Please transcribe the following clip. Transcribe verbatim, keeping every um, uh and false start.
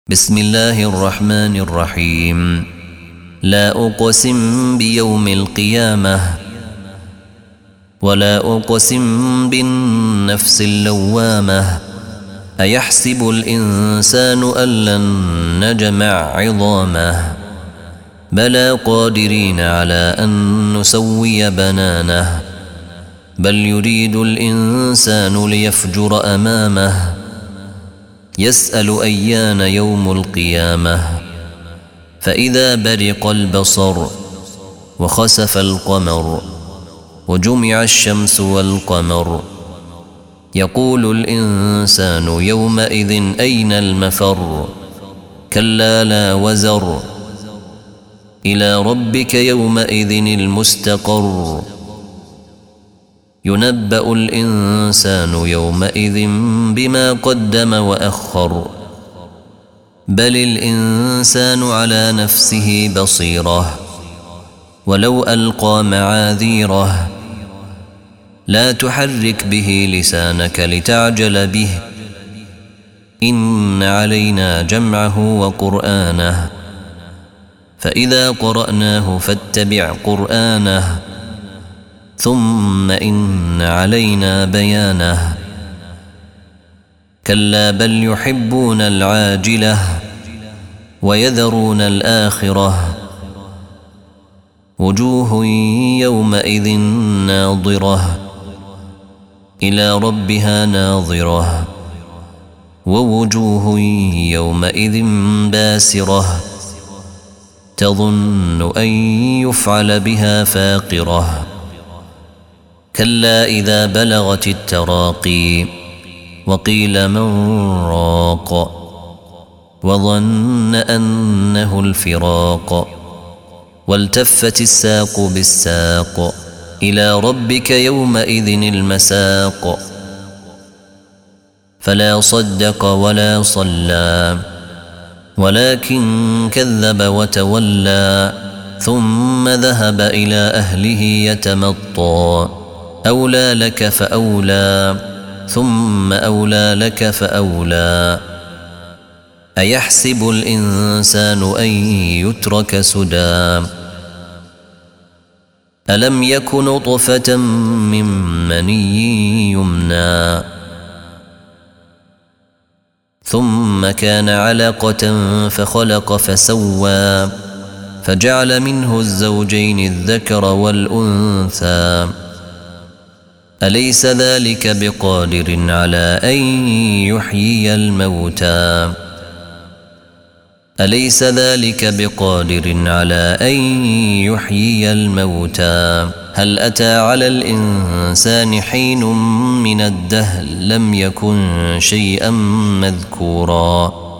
بسم الله الرحمن الرحيم. لا أقسم بيوم القيامة ولا أقسم بالنفس اللوامة. أيحسب الإنسان أن لن نجمع عظامه بلى قادرين على أن نسوي بنانه. بل يريد الإنسان ليفجر أمامه يسأل أيان يوم القيامة. فإذا برق البصر وخسف القمر وجمع الشمس والقمر يقول الإنسان يومئذ أين المفر. كلا لا وزر إلى ربك يومئذ المستقر. ينبأ الإنسان يومئذ بما قدم وأخر. بل الإنسان على نفسه بصيرة ولو ألقى معاذيره. لا تحرك به لسانك لتعجل به إن علينا جمعه وقرآنه فإذا قرأناه فاتبع قرآنه ثم إن علينا بيانه. كلا بل يحبون العاجلة ويذرون الآخرة. وجوه يومئذ ناظرة إلى ربها ناظرة ووجوه يومئذ باسرة تظن أن يفعل بها فاقرة. كلا إذا بلغت التراقي وقيل من راق وظن أنه الفراق والتفت الساق بالساق إلى ربك يومئذ المساق. فلا صدق ولا صلى ولكن كذب وتولى ثم ذهب إلى أهله يتمطى. أولى لك فأولى ثم أولى لك فأولى. أيحسب الإنسان أن يترك سدى. ألم يك نطفة من مني يمنى ثم كان علقة فخلق فسوى فجعل منه الزوجين الذكر والأنثى. أليس ذلك بقادر على أن يحيي الموتى. أليس ذلك بقادر على أن يحيي الموتى. هل أتى على الإنسان حين من الدهر لم يكن شيئا مذكورا.